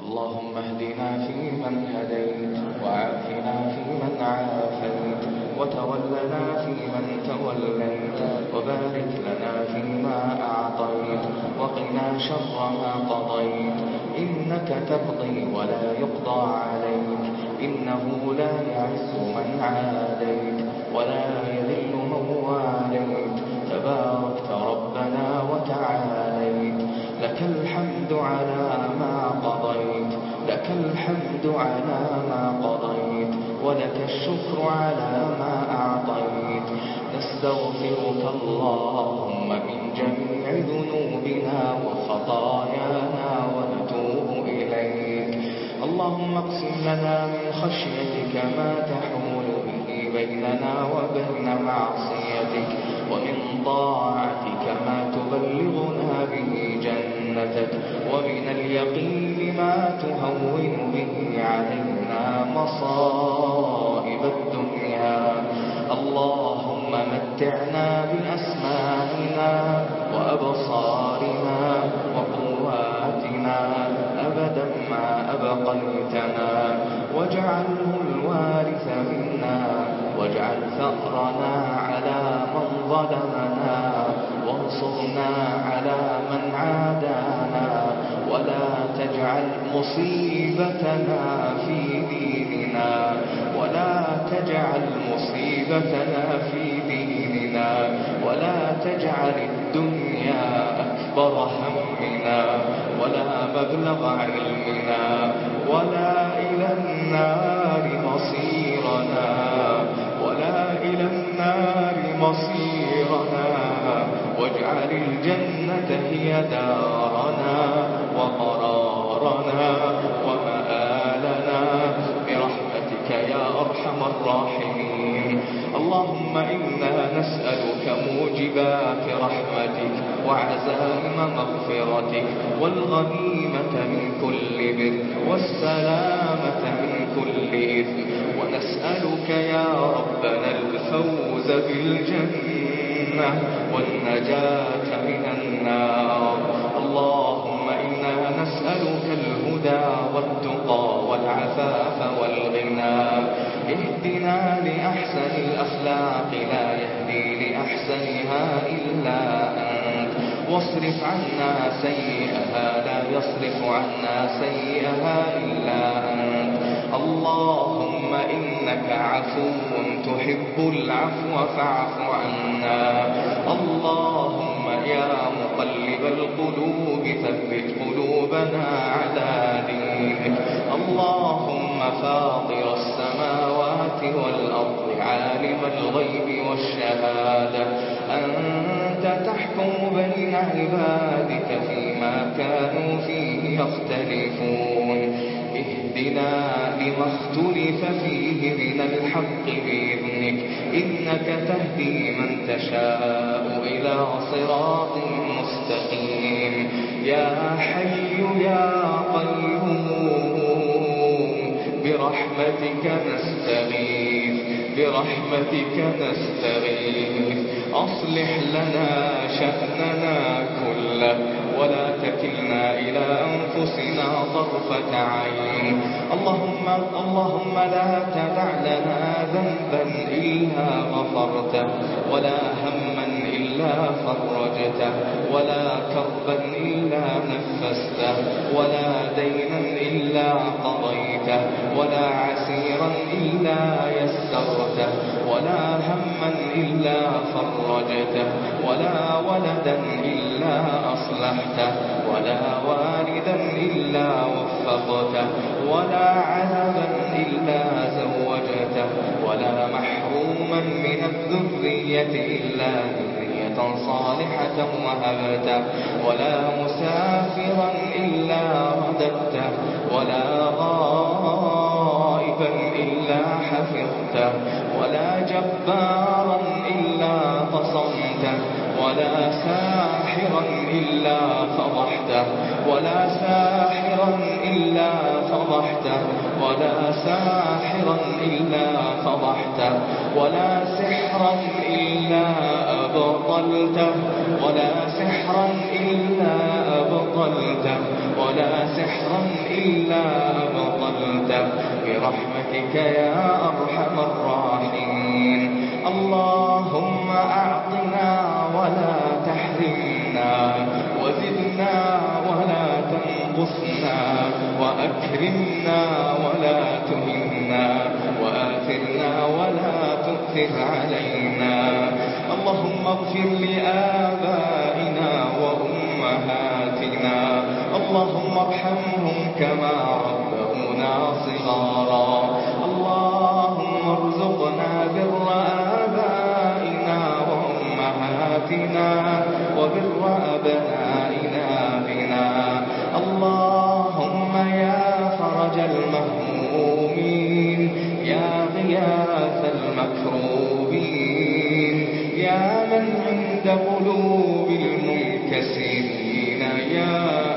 اللهم اهدنا فيمن هديت، وعافنا فيمن عافيت، وتولنا فيمن توليت، وبارك لنا فيما أعطيت، وقنا شر ما قضيت. إنك تقضي ولا يقضى عليك، إنه لا يعز من عاديت ولا يذل من واليت. تباركت ربنا وتعاليت، لك الحمد على ما قضيت، لك الحمد على ما قضيت، ولك الشكر على ما أعطيت. نستغفرك اللهم من جميع ذنوبنا وخطايانا ونتوب إليك. اللهم اقسم لنا من خشيتك ما تحول به بيننا وبين معصيتك، ومن طاعتك ما تبلغنا به جنتك، ومن اليقين ما تهون به علينا مصائب الدنيا. اللهم متعنا بأسماعنا وأبصارنا وقواتنا أبدا ما أبقيتنا، واجعله الوارث منا، واجعل ثأرنا على من ظلمنا، وانصرنا على من عادانا، ولا تجعل مصيبتنا في ديننا، ولا تجعل مصيبتنا في ديننا، ولا تجعل الدنيا أكبر همنا، ولا مبلغ علمنا، ولا إلى النار مصيرنا، ولا إلى النار مصيرنا. واجعل الجنة هي دارنا وقرارنا ومآلنا برحمتك يا أرحم الراحمين. اللهم إنا نسألك موجبات رحمتك وعزائم مغفرتك، والغنيمة من كل بر، والسلامة من كل إثم، ونسألك يا ربنا الفوز بالجنة والنجاة من النار. اللهم إنا نسألك الهدى والتقى والعفاف والغنى. اهدنا لأحسن الأخلاق، لا يهدي لأحسنها إلا أنت، واصرف عنا سيئها، لا يصرف عنا سيئها إلا أنت. اللهم إنك عفو تحب العفو فاعف عنا. اللهم يا مقلب القلوب ثبت قلوبنا على دينك. اللهم فاطر السماوات والأرض، عالم الغيب والشهادة، أنت تحكم بين عبادك فيما كانوا فيه يختلفون. اهدنا لما اختلف فيه من الحق بإذنك، إنك تهدي من تشاء إلى صراط مستقيم. يا حي يا قيوم برحمتك نستغيث، برحمتك نستغيث. أصلح لنا شأننا كله، ولا تكلنا إلى أنفسنا طرفة عين. اللهم لا تدع لنا ذنبا إلا غفرته، ولا هما إلا فرجته، ولا كربا إلا نفسته، ولا دينا إلا قضيته، ولا عسيرا إلا يسرته، ولا هما إلا فرجته، ولا ولدا إلا أصلحته، ولا والدا إلا وفقته، ولا عذبا إلا زوجته، ولا محروما من الذرية إلا ذرية صالحة وهبته، ولا مسافرا إلا رددته، ولا غائبا إلا حفظته، ولا جبارا إلا قصمته، ولا ساحرا إلا فضحته، ولا ساحرا إلا فضحته، ولا ساحرا إلا فضحته، ولا سحرا إلا أبطلته، ولا سحرا إلا أبطلته، ولا سحرا إلا أبطلته برحمتك يا أرحم الراحمين. اللهم أعطنا ولا تحرمنا، وزدنا ولا تنقصنا، وأكرمنا ولا تهنا، وآثرنا ولا تؤثر علينا. اللهم اغفر لآبائنا وأمهاتنا، اللهم ارحمهم كما ربونا صغارا. اللهم ارزقنا بر آبائنا وأمهاتنا وبر أبنائنا بنا. اللهم يا فرج المهمومين، يا غياث المكروبين، يا من عند قلوب المنكسرين يا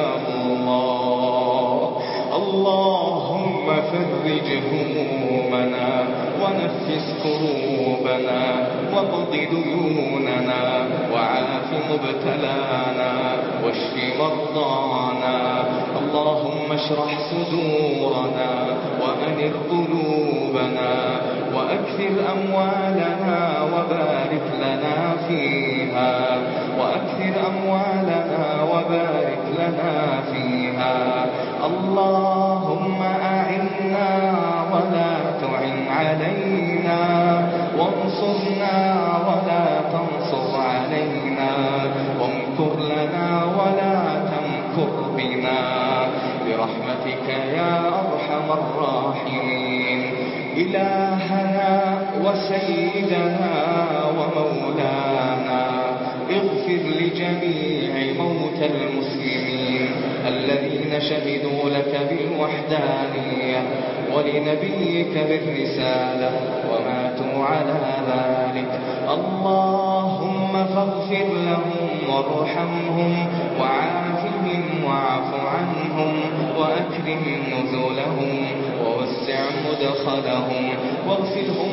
الله. اللهم فرج همومنا ونفس كروبنا واقض ديوننا وعاف مبتلانا واشف مرضانا. اللهم اشرح صدورنا وأنر قلوبنا وأكثر أموالنا وبارك لنا فيها، وأكثر أموالنا وبارك لنا فيها. اللهم أعنا ولا تعن علينا، وانصرنا ولا تنصر علينا، وامكر لنا ولا تمكر بنا برحمتك يا أرحم الراحمين. إلهنا وسيدنا ومولانا، اغفر لجميع موتى المسلمين الذين شهدوا لك بالوحدانية ولنبيك بالرسالة وماتوا على ذلك. اللهم فاغفر لهم وارحمهم وعافهم واعف عنهم وأكرم نزلهم ووسع مدخلهم واغسلهم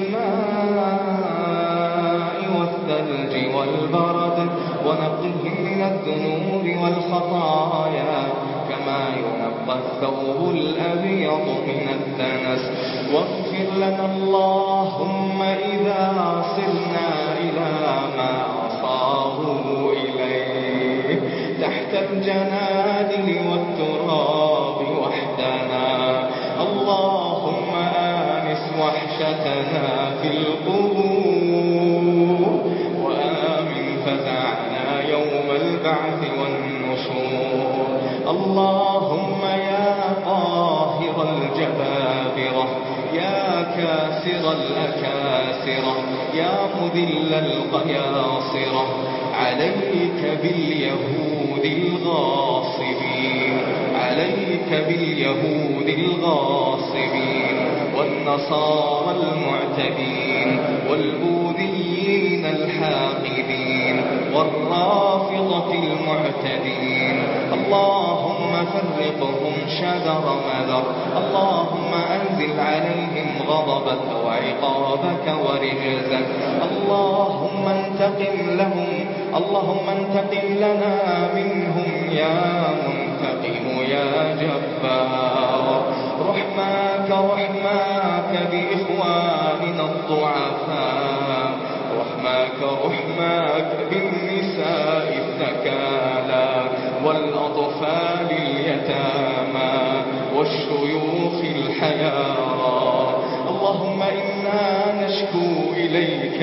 بالماء والثلج والبرد ونقهم من الذنوب والخطايا كما ينقى الثوب الأبيض من الدنس. واغفر لنا اللهم إذا صرنا إلى ما صاروا إليه تحت الجنادل والتراب وحدنا. اللهم آنس وحشتنا في القبور، وآمن فزعنا يوم البعث والنشور. اللهم يا قاهر الجبابرة، يا كاسر الأكاسرة، يا مذل القياصرة، عليك باليهود الغاصبين، عليك باليهود الغاصبين والنصارى المعتدين والبوذيين الحاقدين والرافضة المعتدين. اللهم فرقهم شذر مذر. اللهم أنزل عليهم غضبك وعقابك ورجزك. اللهم انتقم لهم، اللهم انتقم لنا منهم يا منتقم يا جبار. رحماك رحماك بإخواننا الضعفاء، رحماك رحماك بالنساء الثكالى والأطفال اليتامى والشيوخ الحيارى. اللهم إنا نشكو إليك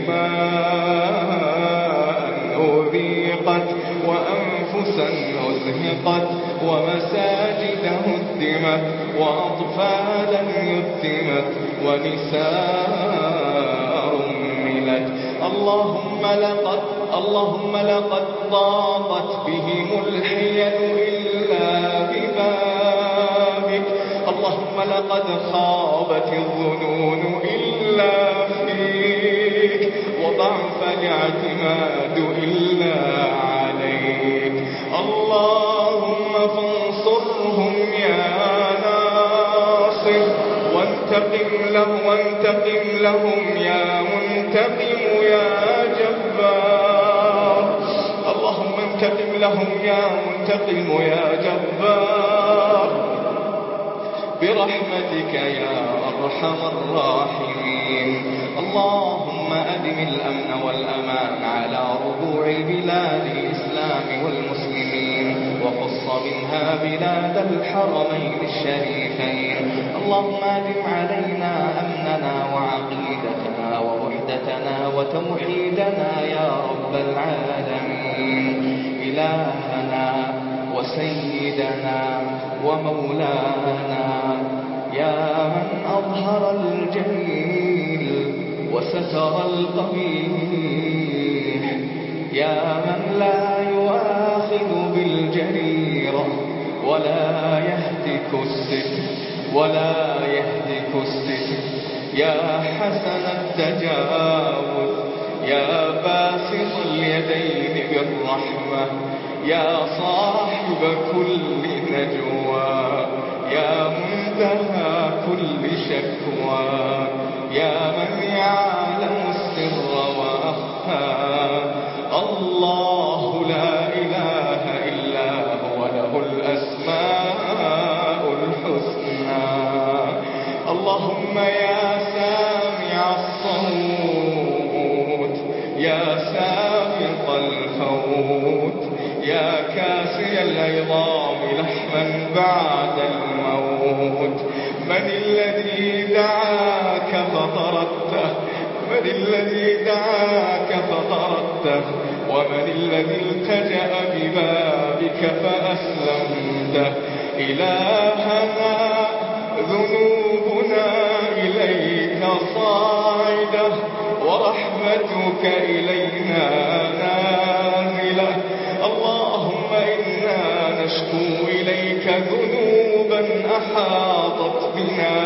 دماء أذيقت وأنفسا أزهقت ومساجد هدمت وأطفالا يتمت ونساء رملت. اللهم لقد ضاقت بهم الحيل إلا ببابك. اللهم لقد خابت الظنون إلا فيك، وضعف الاعتماد إلا عليك. اللهم فانصرهم يا ناصر، وانتقم لهم يا منتقم يا جبار. اللهم انتقم لهم يا منتقم يا جبار برحمتك يا أرحم الراحمين. اللهم أدم الأمن والأمان على ربوع بلاد الإسلام والمسلمين، وخص منها بلاد الحرمين الشريفين. اللهم أدم علينا أمننا وعقيدتنا ووحدتنا وتوحيدنا يا رب العالمين. إلهنا وسيدنا ومولانا، يا من أظهر الجميل وستر القبيح، يا من لا يؤاخذ بالجريرة ولا يهتك الستر، يا حسن التجاوز، يا باسط اليدين بالرحمة، يا صاحب كل نجوى، يا منتهى كل شكوى، يا من يعلم السر وأخفى. الله لا إله إلا هو، له الأسماء الحسنى. اللهم يا سامع الصوت، يا سابق الفوت، يا كاسي العظام لحما بعد الموت، من الذي دعاك فطردته؟ من الذي دعاك فطردته؟ ومن الذي التجأ ببابك فأسلمته؟ إلهنا ذنوبنا إليك صاعدة، ورحمتك إلينا نازلة. اللهم إنا نشكو إليك ذنوبا أحاطت بنا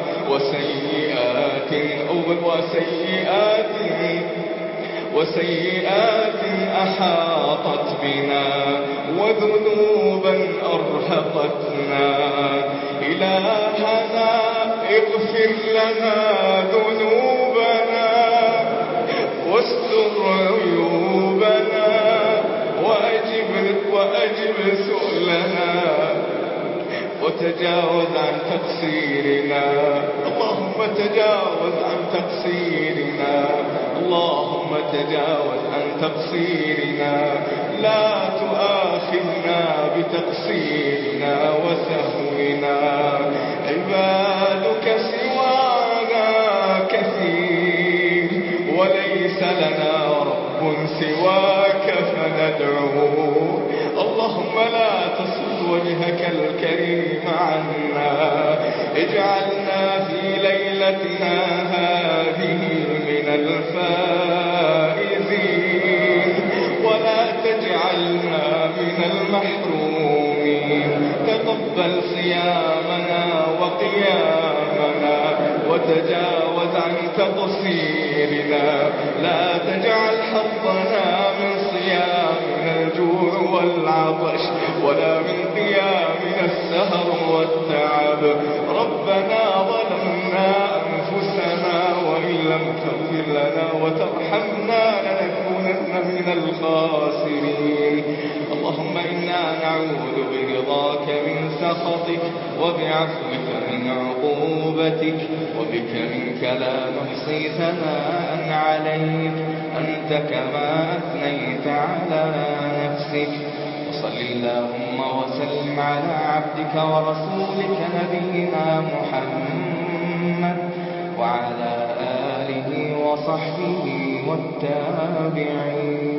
وسيئات أحاطت بنا، وذنوبا أرهقتنا. إلهنا اغفر لنا ذنوبنا، واستر عيوبنا، وأجب سؤلنا، وتجاوز عن تقصيرنا. اللهم تجاوز عن تقصيرنا، اللهم تجاوز عن تقصيرنا. لا تؤاخذنا بتقصيرنا وسهونا. عبادك سوانا كثير، وليس لنا رب سواك فندعوه. اللهم لا تصد وجهك الكريم عنا، اجعلنا في ليلتنا هذه من الفائزين، ولا تجعلنا من المحرومين. تقبل صيامنا وقيامنا، وتجاوز عن تقصيرنا. لا تجعل حظنا من صيامنا الجوع والعطش، ولا من قيامنا السهر والتعب. ربنا ظلمنا أنفسنا، وإن لم تغفر لنا وترحمنا لنكونن من الخاسرين. اللهم إنا نعوذ برضاك من سخطك، وبعفوك من عقوبتك، وبك منك لا نحصي ثناء عليك، أنت كما أثنيت على نفسك. وصل اللهم وسلم على عبدك ورسولك نبينا محمد، وعلى آله وصحبه والتابعين.